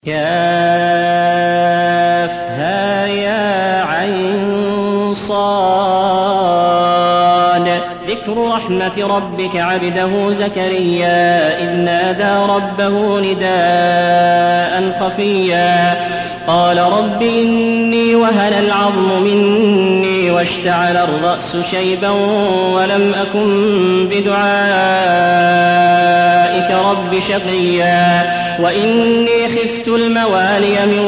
كافها يا عين صاد ذكر رحمة ربك عبده زكريا إذ نادى ربه نداء خفيا قال رب إني وهن العظم مني واشتعل الرأس شيبا ولم أكن بدعائك رب شقيا وإني خفت الموالي من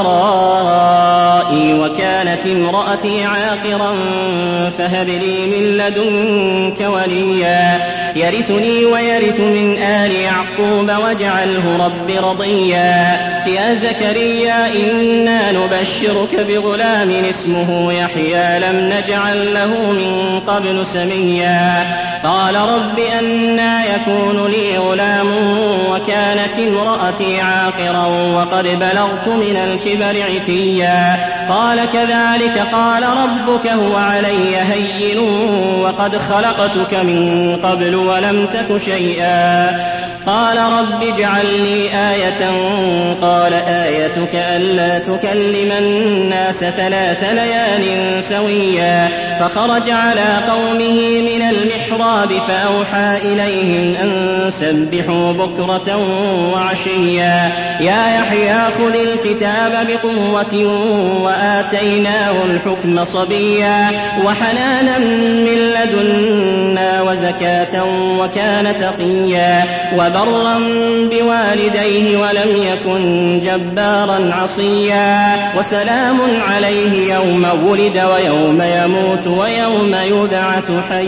ورائي وكانت امرأتي عاقرا فهب لي من لدنك وليا يرثني ويرث من آل يعقوب واجعله رب رضيا يا زكريا إنا نبشرك بغلام اسمه يحيى لم نجعل له من قبل سميا قال رب أنى يكون لي غلام وكانت امرأتي عاقرا وقد بلغت من الكبر عتيا قال كذلك قال ربك هو علي هين وقد خلقتك من قبل ولم تك شيئا قال رب اجعل لي آية قال آيتك ألا تكلم الناس 3 ليال سويا فخرج على قومه من المحراب فأوحى إليهم أن سبحوا بكرة وعشيا يا يحيى خذ الكتاب بقوة وآتيناه الحكم صبيا وحنانا من لدنا وزكاة وكان تقيا وبرا بوالديه ولم يكن جبارا عصيا وسلام عليه يوم ولد ويوم يموت ويوم يبعث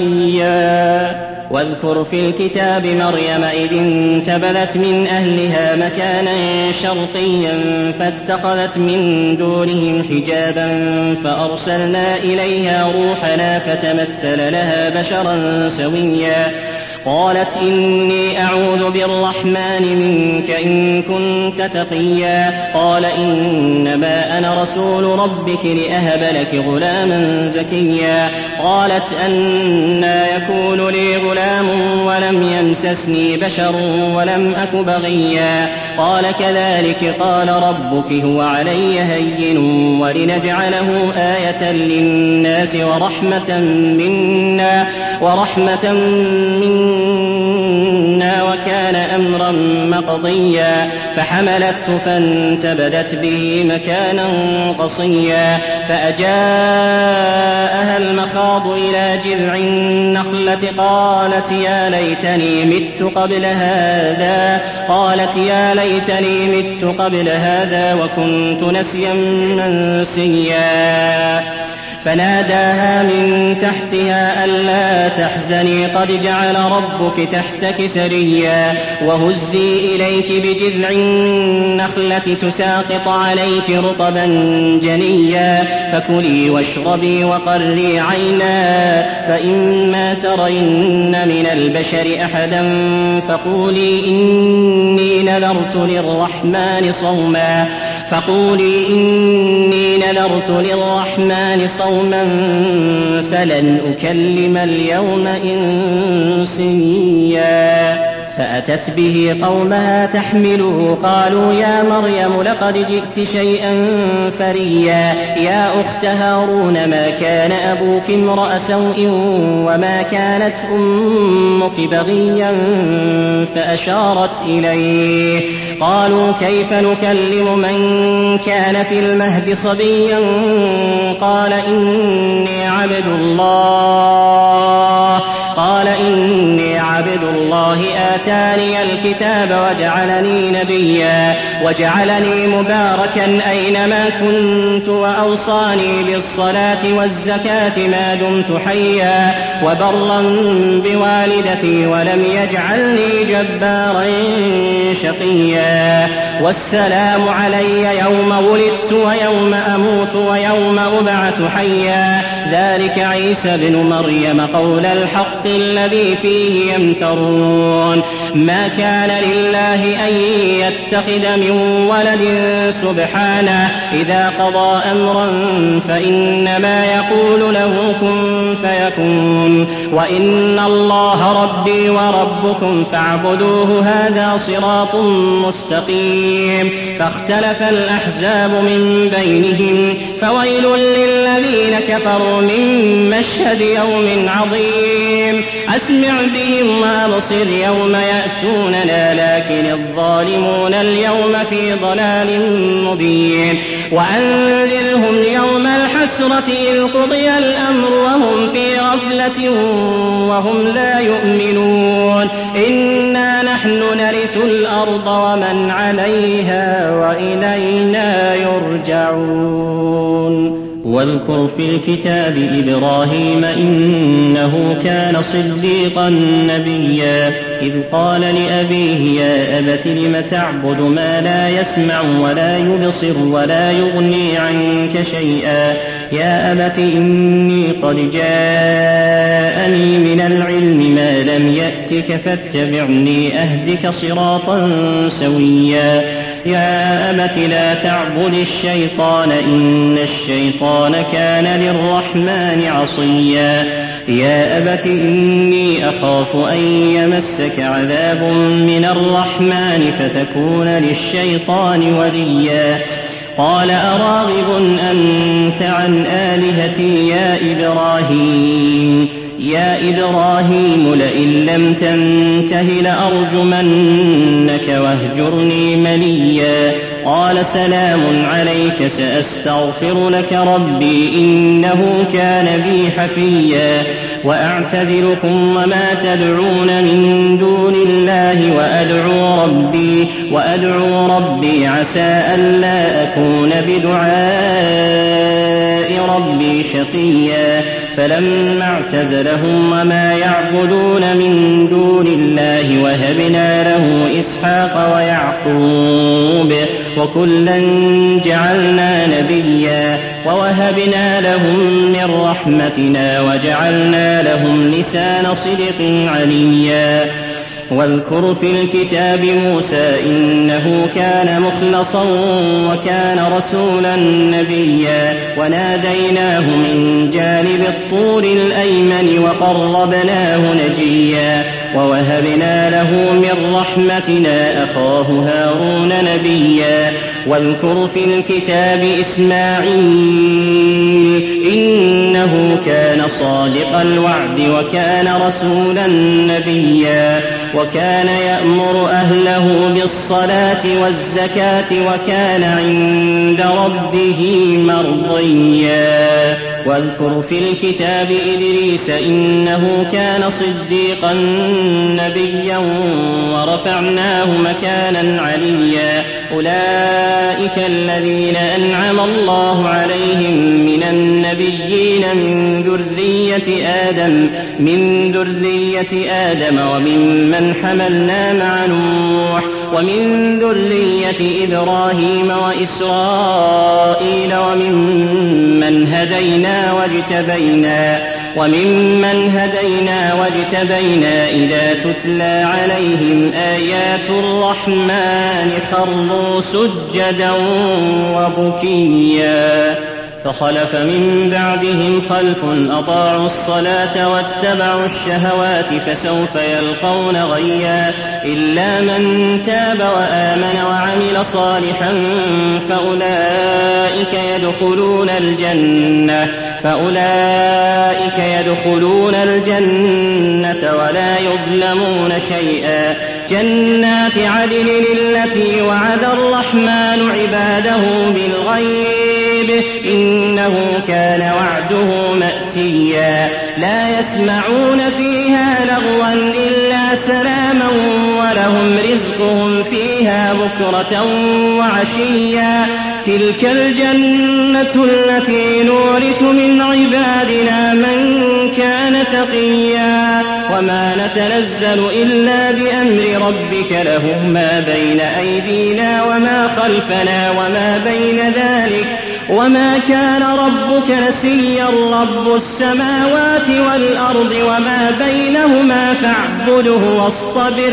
حيا واذكر في الكتاب مريم إذ انتبذت من أهلها مكانا شرقيا فاتخذت من دونهم حجابا فأرسلنا إليها روحنا فتمثل لها بشرا سويا قالت إني أعوذ بالرحمن منك إن كنت تقيا قال إنما أنا رسول ربك لأهب لك غلاما زكيا قالت أنى يكون لي غلام ولم يمسسني بشر ولم أك بغيا قال كذلك قال ربك هو علي هين ولنجعله آية للناس ورحمة منا وكان أمرا مقضيا فحملته فانتبذت به مكانا قصيا فأجاءها المخاض إلى جذع النخلة قالت يا ليتني مت قبل هذا وكنت نسيا منسيا فناداها من تحتها ألا تحزني قد جعل ربك تحتك سريا وهزي إليك بجذع النخلة تساقط عليك رطبا جنيا فكلي واشربي وقري عينا فإما ترين من البشر أحدا فقولي إني نذرت للرحمن صوما فلن أكلم اليوم إنسيا فأتت به قومها تحمله قالوا يا مريم لقد جئت شيئا فريا يا أخت هارون ما كان أبوك امرأ سوء وما كانت أمك بغيا فأشارت إليه قالوا كيف نكلم من كان في المهد صبيا قال إني عبد الله آتاني الكتاب وجعلني نبيا وجعلني مباركا أينما كنت وأوصاني بالصلاة والزكاة ما دمت حيا وبرا بوالدتي ولم يجعلني جبارا شقيا والسلام علي يوم ولدت ويوم أموت ويوم أبعث حيا ذلك عيسى بن مريم قول الحق الذي فيه يمترون ما كان لله أن يتخذ من ولد سبحانه إذا قضى أمرا فإنما يقول له كن فيكون وإن الله ربي وربكم فاعبدوه هذا صراط مستقيم. فاختلف الأحزاب من بينهم فويل للذين كفروا من مشهد يوم عظيم. أسمع بهم وأبصر يوم يأتوننا لكن الظالمون اليوم في ضلال مبين. وأنذرهم يوم الحسرة إذ قضي الأمر وهم في غفلة وهم لا يؤمنون. إنا نحن نرث الأرض ومن عليها وإلينا يرجعون. واذكر في الكتاب إبراهيم إنه كان صديقا نبيا إذ قال لأبيه يا أبت لم تعبد ما لا يسمع ولا يبصر ولا يغني عنك شيئا يا أبت إني قد جاءني من العلم ما لم يأتك فاتبعني أهدك صراطا سويا يا أبت لا تعبد الشيطان إن الشيطان كان للرحمن عصيا يا أبت إني أخاف أن يمسك عذاب من الرحمن فتكون للشيطان وليا قال أراغب أنت عن آلهتي يا إبراهيم لئن لم تنته لأرجمنك واهجرني مليا قال سلام عليك سأستغفر لك ربي إنه كان بي حفيا وأعتزلكم وما تدعون من دون الله وأدعو ربي عسى ألا أكون بدعاء ربي شقيا فلما اعتزلهم وما يعبدون من دون الله وهبنا له إسحاق ويعقوب وكلا جعلنا نبيا ووهبنا لهم من رحمتنا وجعلنا لهم لسان صدق عليا واذكر في الكتاب موسى إنه كان مخلصا وكان رسولا نبيا وناديناه من جانب الطور الأيمن وقربناه نجيا ووهبنا له من رحمتنا أخاه هارون نبيا واذكر في الكتاب إسماعيل إنه كان صادق الوعد وكان رسولا نبيا وكان يأمر أهله بالصلاة والزكاة وكان عند ربه مرضيا واذكر في الكتاب إدريس إنه كان صديقا نبيا ورفعناه مكانا عليا أولئك الذين أنعم الله عليهم من النبيين من ذرية آدم وممن حملنا مع نوح ومن ذرية إبراهيم وإسرائيل وممن هدينا واجتبينا إذا تتلى عليهم آيات الرحمن خروا سجدا وبكيا فخلف من بعدهم خلف أطاعوا الصلاة واتبعوا الشهوات فسوف يلقون غيا إلا من تاب وآمن وعمل صالحا فأولئك يدخلون الجنة ولا يظلمون شيئا جنات عدن التي وعد الرحمن عباده بالغيب إنه كان وعده مأتيا لا يسمعون فيها لغوا إلا سلاما ولهم رزقهم فيها بكرة وعشيا تلك الجنة التي نورث من عبادنا من كان تقيا وما نتنزل إلا بأمر ربك له ما بين أيدينا وما خلفنا وما بين ذلك وما كان ربك نسيا رب السماوات والأرض وما بينهما فاعبده واصطبر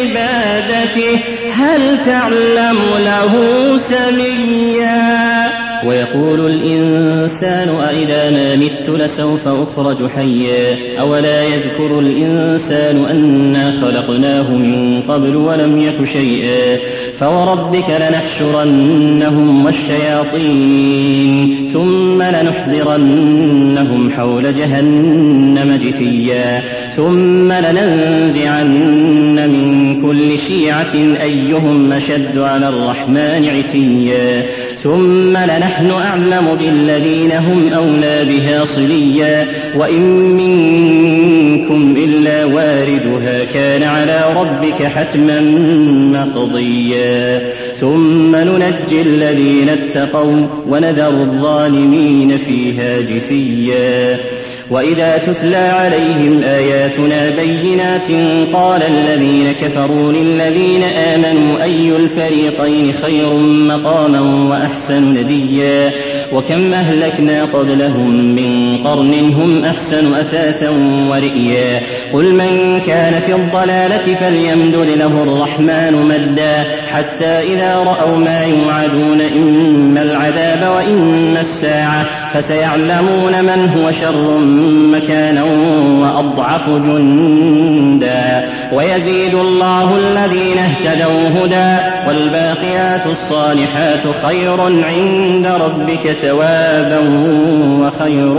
لعبادته هل تعلم له سميا ويقول الإنسان أإذا ما مت لسوف أخرج حيا أولا يذكر الإنسان أنا خلقناه من قبل ولم يك شيئا فوربك لنحشرنهم والشياطين ثم لنحضرنهم حول جهنم جثيا ثم لننزعن من كل شيعة أيهم أشد على الرحمن عتيا ثم لنحن أعلم بالذين هم أولى بها صليا وإن منكم إلا واردها كان على ربك حتما مقضيا ثم ننجي الذين اتقوا ونذر الظالمين فيها جثيا وإذا تتلى عليهم آياتنا بينات قال الذين كفروا للذين آمنوا أي الفريقين خير مقاما وأحسن نديا وكم أهلكنا قبلهم من قرن هم أحسن أثاثا ورئيا قل من كان في الضلالة فليمدد له الرحمن مدا حتى إذا رأوا ما يوعدون إما العذاب وإما الساعة فسيعلمون من هو شر مكانا وأضعف جندا ويزيد الله الذين اهتدوا هدى والباقيات الصالحات خير عند ربك ثوابا وخير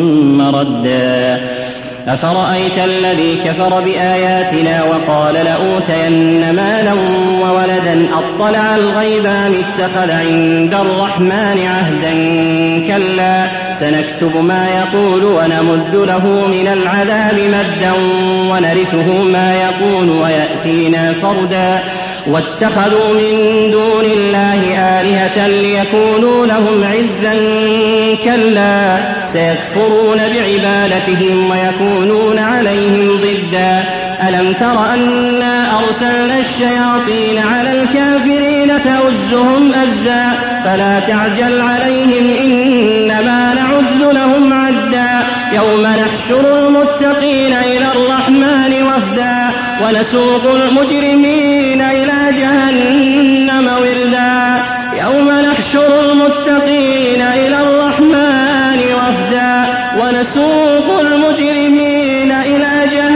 مردا أفرأيت الذي كفر بآياتنا وقال لأوتين مالا وولدا أطلع الغيب أم اتخذ عند الرحمن عهدا كلا سنكتب ما يقول ونمد له من العذاب مدا ونرثه ما يقول ويأتينا فردا واتخذوا من دون الله آلهة ليكونوا لهم عزا كلا سيكفرون بعبادتهم ويكونون عليهم ضدا ألم تر أنا أرسلنا الشياطين على الكافرين تؤزهم أزا فلا تعجل عليهم إنما نعد لهم عدا يوم نحشر المتقين إلى الرحمن وفدا ونسوق المجرمين إلى جهنم وردا يوم نحشر المتقين إلى الرحمن وفدا ونسوق المجرمين إلى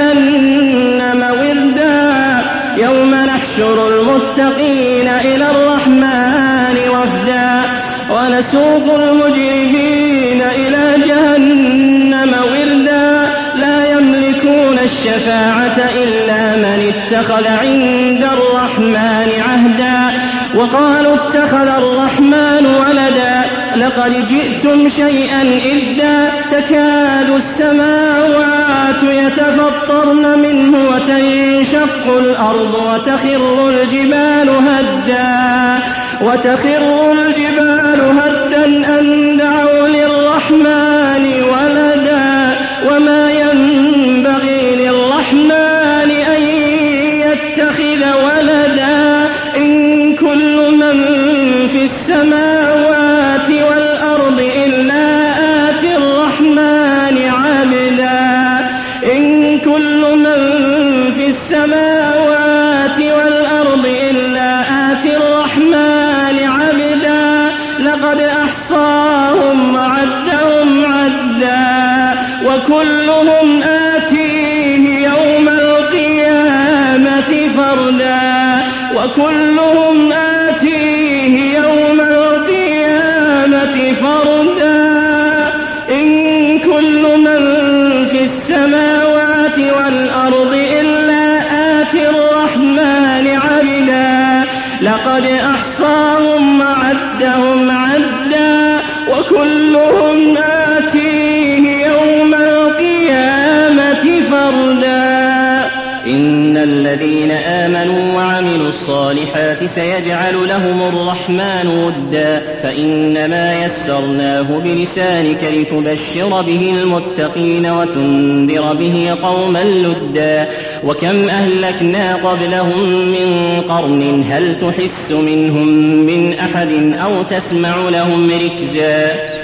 جهنم وردا يوم نحشر المتقين إلى الرحمن وفدا ونسوق المجرمين إلى جهنم وردا لا يملكون الشفاعة إلا من اتخذ عند الرحمن عهدا وقالوا اتخذ الرحمن ولدا لقد جئتم شيئا إدا تكاد السماوات يتفطرن منه وتنشق الأرض وتخر الجبال هدا أن دعوا للرحمن ولدا وما ينبغي للرحمن أن يتخذ ولدا إن كل من في السماوات والأرض إلا آتي الرحمن عبدا إن كل من في السماوات والأرض إلا آتي الرحمن عبدا لقد أحصاهم وعدهم عدا وكلهم آتيه يوم القيامة فردا وكلهم آتيه يوم القيامة فردا إن كل من في السماوات والأرض إلا آتي الرحمن عبدا لقد أحصاهم وعدهم عدا وكلهم آتيه يوم القيامة فردا إن الذين آمنوا وعملوا الصالحات سيجعل لهم الرحمن ودا فإنما يسرناه بلسانك لتبشر به المتقين وتنذر به قوما لدا وكم أهلكنا قبلهم من قرن هل تحس منهم من أحد أو تسمع لهم ركزا